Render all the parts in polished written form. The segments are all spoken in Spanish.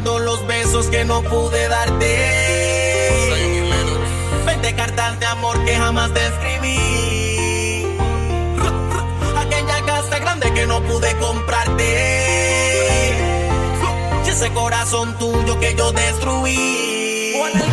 todos los besos que no pude darte. 20 cartas de amor que jamás te escribí. Aquella casa grande que no pude comprarte. Y ese corazón tuyo que yo destruí.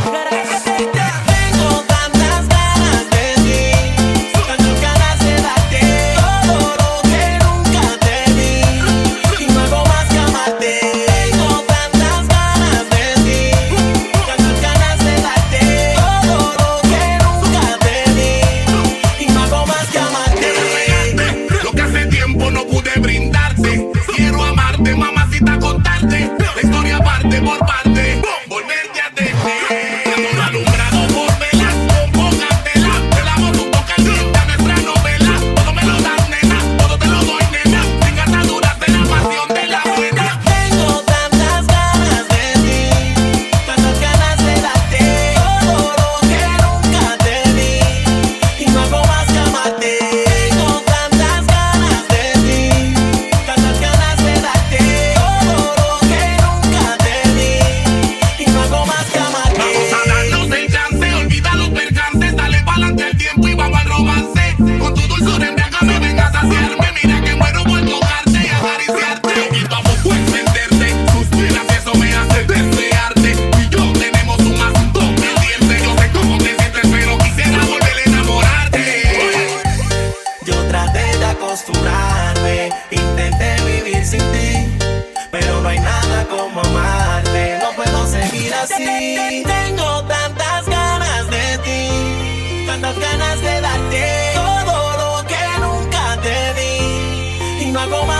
Tengo tantas ganas de ti, tantas ganas de darte todo lo que nunca te di, y no hago más que amarte. Tengo tantas ganas de ti, tantas ganas de darte todo lo que nunca te di, y no hago más que amarte. Lo que hace tiempo no pude brindarte. Quiero amarte, mamacita, contarte la historia parte por parte, volverte a tener. Alumbrado por velas, compóngatela. El amor un poco caliente a nuestra novela. Todo me lo das, nena, todo te lo doy, nena. Sin ataduras de la pasión de la buena. Tengo tantas ganas de ti, tantas ganas de darte todo lo que nunca te di, y no hago más que amarte. Tengo tantas ganas de ti, tantas ganas de darte todo lo que nunca te di, y no hago más que amarte. Vamos a darnos el chance, olvida los percances. Dale pa'lante el tiempo y vamos al romance. Con tu dulzura embriágame, venga a saciarme. Mira que muero por tocarte y acariciarte. Y vamos a encenderte, suspiras, eso me hace desearte. Y yo tenemos un asunto pendiente. Yo sé cómo te sientes, pero quisiera volver a enamorarte. Yo traté de acostumbrarme, intenté vivir sin ti, pero no hay nada como amarte. No puedo seguir así. Tengo tantas ganas de ti, tantas ganas de darte todo lo que nunca te di, y no hago más